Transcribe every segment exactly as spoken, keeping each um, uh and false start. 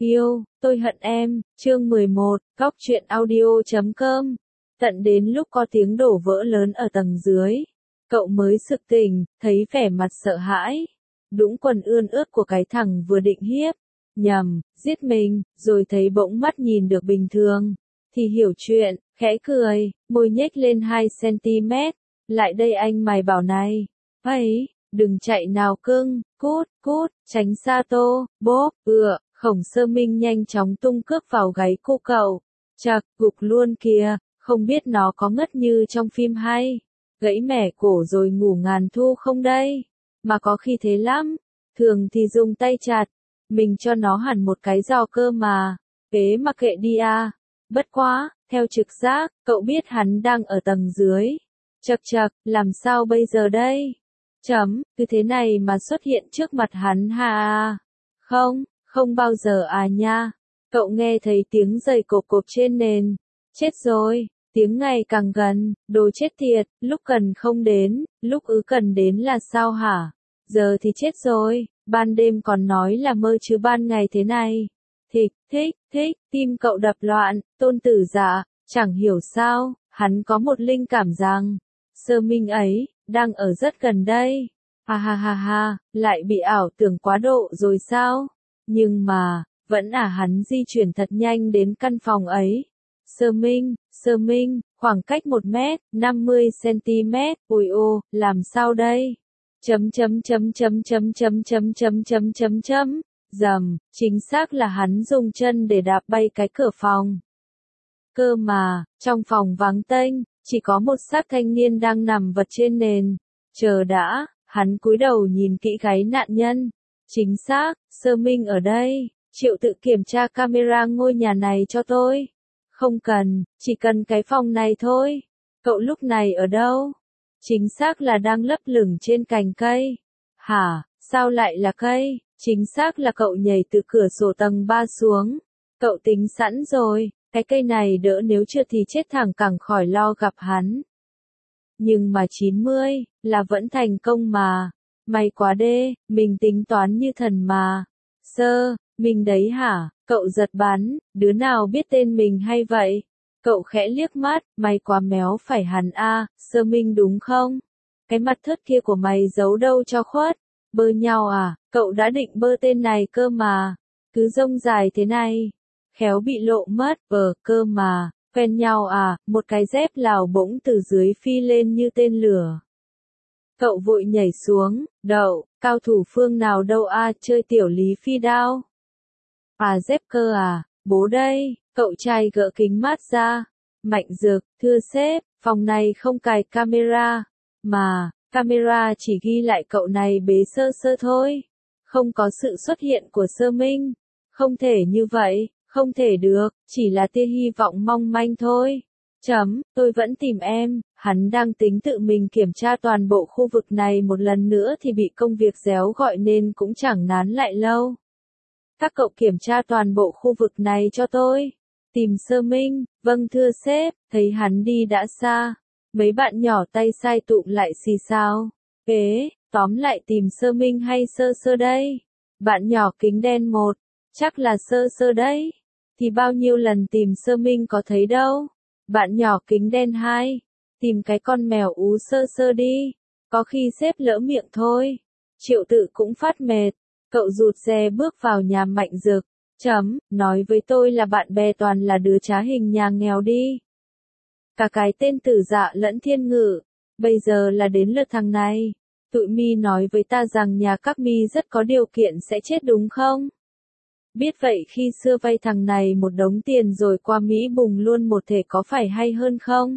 Yêu, tôi hận em, chương mười một, góc truyện audio chấm com. Tận đến lúc có tiếng đổ vỡ lớn ở tầng dưới, cậu mới sực tỉnh, thấy vẻ mặt sợ hãi. Đũng quần ươn ướt của cái thằng vừa định hiếp, nhầm, giết mình, rồi thấy bỗng mắt nhìn được bình thường. Thì hiểu chuyện, khẽ cười, môi nhếch lên hai xăng-ti-mét. Lại đây anh mày bảo này. Ấy, đừng chạy nào cưng, cút, cút, tránh xa tô, bốp, ựa. Khổng Sơ Minh nhanh chóng tung cước vào gáy cô cậu. Chạc, gục luôn kìa, không biết nó có ngất như trong phim hay. Gãy mẻ cổ rồi ngủ ngàn thu không đây. Mà có khi thế lắm. Thường thì dùng tay chặt. Mình cho nó hẳn một cái giò cơ mà. Kế mà kệ đi à. Bất quá, theo trực giác, cậu biết hắn đang ở tầng dưới. Chậc chậc, làm sao bây giờ đây? Chấm, cứ thế này mà xuất hiện trước mặt hắn ha à. Không. Không bao giờ à nha. Cậu nghe thấy tiếng giày cộp cộp trên nền. Chết rồi, tiếng ngày càng gần, đồ chết tiệt, lúc cần không đến, lúc ứ cần đến là sao hả? Giờ thì chết rồi, ban đêm còn nói là mơ chứ ban ngày thế này. Thích, thích, thích, tim cậu đập loạn, Tôn Tử Dạ, chẳng hiểu sao, hắn có một linh cảm rằng, Sơ Minh ấy, đang ở rất gần đây. Ha ha ha ha, lại bị ảo tưởng quá độ rồi sao? Nhưng mà, vẫn à hắn di chuyển thật nhanh đến căn phòng ấy. Sơ Minh, Sơ Minh, khoảng cách một mét, năm mươi xăng-ti-mét, ôi ô, làm sao đây? Chấm chấm chấm chấm chấm chấm chấm chấm chấm chấm chấm, dầm, chính xác là hắn dùng chân để đạp bay cái cửa phòng. Cơ mà, trong phòng vắng tênh, chỉ có một xác thanh niên đang nằm vật trên nền. Chờ đã, hắn cúi đầu nhìn kỹ gáy nạn nhân. Chính xác, Sơ Minh ở đây, Triệu tự kiểm tra camera ngôi nhà này cho tôi. Không cần, chỉ cần cái phòng này thôi. Cậu lúc này ở đâu? Chính xác là đang lấp lửng trên cành cây. Hả, sao lại là cây? Chính xác là cậu nhảy từ cửa sổ tầng ba xuống. Cậu tính sẵn rồi, cái cây này đỡ nếu chưa thì chết thẳng cẳng khỏi lo gặp hắn. Nhưng mà chín mươi, là vẫn thành công mà. May quá đê, mình tính toán như thần mà. Sơ, mình đấy hả? Cậu giật bắn, đứa nào biết tên mình hay vậy? Cậu khẽ liếc mắt, may quá méo phải hắn a, Sơ Minh đúng không? Cái mặt thớt kia của mày giấu đâu cho khuất? Bơ nhau à? Cậu đã định bơ tên này cơ mà. Cứ rông dài thế này. Khéo bị lộ mất, vờ cơ mà. Quen nhau à? Một cái dép Lào bỗng từ dưới phi lên như tên lửa. Cậu vội nhảy xuống, đậu, cao thủ phương nào đâu a, à, chơi tiểu lý phi đao. À dép cơ à, bố đây, cậu trai gỡ kính mát ra. Mạnh Dược, thưa sếp, phòng này không cài camera, mà, camera chỉ ghi lại cậu này bế sơ sơ thôi. Không có sự xuất hiện của Sơ Minh. Không thể như vậy, không thể được, chỉ là tia hy vọng mong manh thôi. Chấm, tôi vẫn tìm em, hắn đang tính tự mình kiểm tra toàn bộ khu vực này một lần nữa thì bị công việc réo gọi nên cũng chẳng nán lại lâu. Các cậu kiểm tra toàn bộ khu vực này cho tôi. Tìm Sơ Minh, vâng thưa sếp, thấy hắn đi đã xa. Mấy bạn nhỏ tay sai tụm lại xì xào. Ế, tóm lại tìm Sơ Minh hay Sơ Sơ đây? Bạn nhỏ kính đen một, chắc là Sơ Sơ đấy. Thì bao nhiêu lần tìm Sơ Minh có thấy đâu. Bạn nhỏ kính đen hai, tìm cái con mèo ú Sơ Sơ đi, có khi sếp lỡ miệng thôi. Triệu tự cũng phát mệt, cậu rụt rè bước vào nhà Mạnh Dược, chấm, nói với tôi là bạn bè toàn là đứa trá hình nhà nghèo đi. Cả cái tên Tử Dạ lẫn Thiên Ngự, bây giờ là đến lượt thằng này. Tụi mi nói với ta rằng nhà các mi rất có điều kiện sẽ chết đúng không? Biết vậy khi xưa vay thằng này một đống tiền rồi qua Mỹ bùng luôn một thể có phải hay hơn không?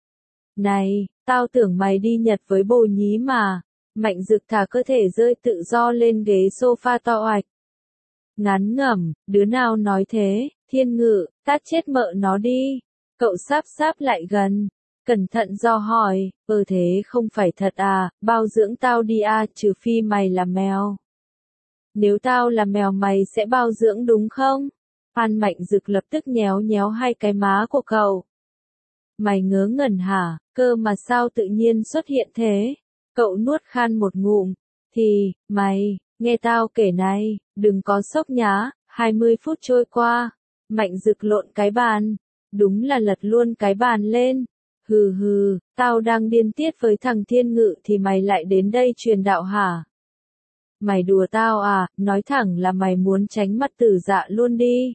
Này, tao tưởng mày đi Nhật với bồ nhí mà. Mạnh Dực thả cơ thể rơi tự do lên ghế sofa to oạch. Ngắn ngẩm, đứa nào nói thế, Thiên Ngự, tát chết mợ nó đi. Cậu sáp sáp lại gần, cẩn thận do hỏi, ờ thế không phải thật à, bao dưỡng tao đi à, trừ phi mày là mèo. Nếu tao là mèo mày sẽ bao dưỡng đúng không? Phan Mạnh Dực lập tức nhéo nhéo hai cái má của cậu. Mày ngớ ngẩn hả, cơ mà sao tự nhiên xuất hiện thế? Cậu nuốt khan một ngụm. Thì, mày, nghe tao kể này, đừng có sốc nhá, hai mươi phút trôi qua, Mạnh Dực lộn cái bàn, đúng là lật luôn cái bàn lên. Hừ hừ, tao đang điên tiết với thằng Thiên Ngự thì mày lại đến đây truyền đạo hả? Mày đùa tao à, nói thẳng là mày muốn tránh mặt Tử Dạ luôn đi.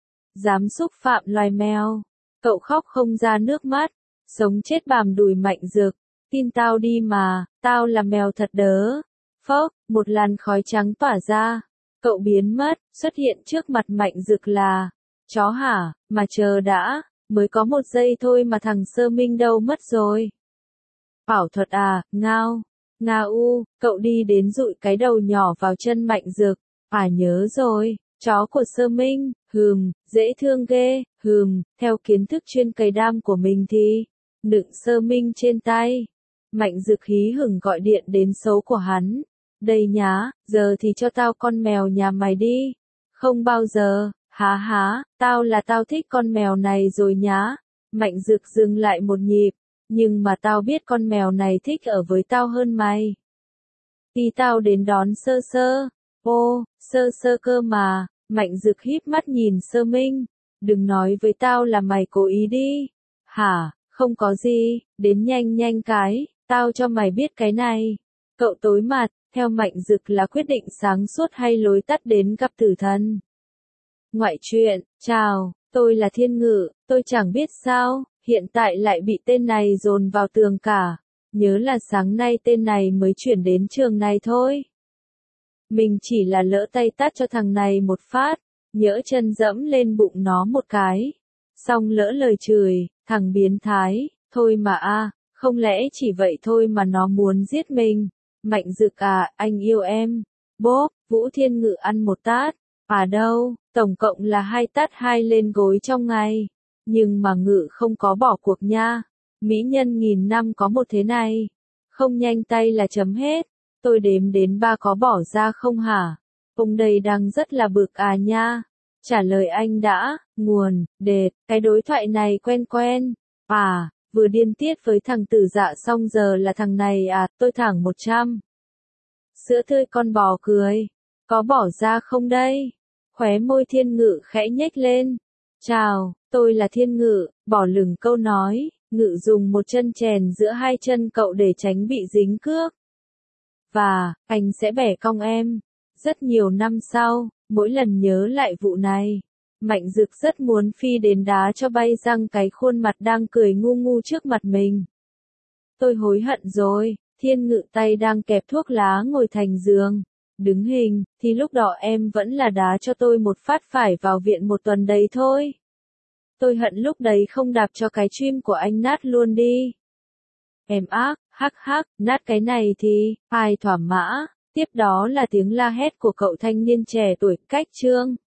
Dám xúc phạm loài mèo. Cậu khóc không ra nước mắt, sống chết bàm đùi Mạnh Dực. Tin tao đi mà, tao là mèo thật đớ. Phốc, một làn khói trắng tỏa ra. Cậu biến mất, xuất hiện trước mặt Mạnh Dực là, chó hả, mà chờ đã, mới có một giây thôi mà thằng Sơ Minh đâu mất rồi. Bảo thuật à, ngao, nga u, cậu đi đến dụi cái đầu nhỏ vào chân Mạnh Dực, à nhớ rồi, chó của Sơ Minh, hừm, dễ thương ghê, hừm, theo kiến thức chuyên cày đam của mình thì, đựng Sơ Minh trên tay. Mạnh Dực hí hửng gọi điện đến số của hắn. Đây nhá, giờ thì cho tao con mèo nhà mày đi. Không bao giờ, há há, tao là tao thích con mèo này rồi nhá. Mạnh Dực dừng lại một nhịp, nhưng mà tao biết con mèo này thích ở với tao hơn mày. Thì tao đến đón Sơ Sơ. Ô, Sơ Sơ cơ mà, Mạnh Dực híp mắt nhìn Sơ Minh. Đừng nói với tao là mày cố ý đi. Hả, không có gì, đến nhanh nhanh cái, tao cho mày biết cái này. Cậu tối mặt, theo Mạnh Dực là quyết định sáng suốt hay lối tắt đến gặp tử thần. Ngoại truyện, chào, tôi là Thiên Ngự, tôi chẳng biết sao, hiện tại lại bị tên này dồn vào tường cả. Nhớ là sáng nay tên này mới chuyển đến trường này thôi. Mình chỉ là lỡ tay tát cho thằng này một phát, nhỡ chân dẫm lên bụng nó một cái. Xong lỡ lời chửi, thằng biến thái, thôi mà a, không lẽ chỉ vậy thôi mà nó muốn giết mình. Mạnh Dực à, anh yêu em. Bốp, Vũ Thiên Ngự ăn một tát. À đâu, tổng cộng là hai tát hai lên gối trong ngày. Nhưng mà Ngự không có bỏ cuộc nha. Mỹ nhân nghìn năm có một thế này. Không nhanh tay là chấm hết. Tôi đếm đến ba có bỏ ra không hả? Ông đây đang rất là bực à nha. Trả lời anh đã, nguồn, đệt, cái đối thoại này quen quen. À, vừa điên tiết với thằng Tử Dạ xong giờ là thằng này à, tôi thẳng một trăm. Sữa tươi con bò cười. Có bỏ ra không đây? Khóe môi Thiên Ngự khẽ nhếch lên. Chào, tôi là Thiên Ngự, bỏ lửng câu nói, Ngự dùng một chân chèn giữa hai chân cậu để tránh bị dính cước. Và, anh sẽ bẻ cong em. Rất nhiều năm sau, mỗi lần nhớ lại vụ này, Mạnh Dực rất muốn phi đến đá cho bay răng cái khuôn mặt đang cười ngu ngu trước mặt mình. Tôi hối hận rồi, Thiên Ngự tay đang kẹp thuốc lá ngồi thành giường. Đứng hình, thì lúc đó em vẫn là đá cho tôi một phát phải vào viện một tuần đấy thôi. Tôi hận lúc đấy không đạp cho cái chim của anh nát luôn đi. Em ác, hắc hắc, nát cái này thì, ai thỏa mã. Tiếp đó là tiếng la hét của cậu thanh niên trẻ tuổi, cách chương.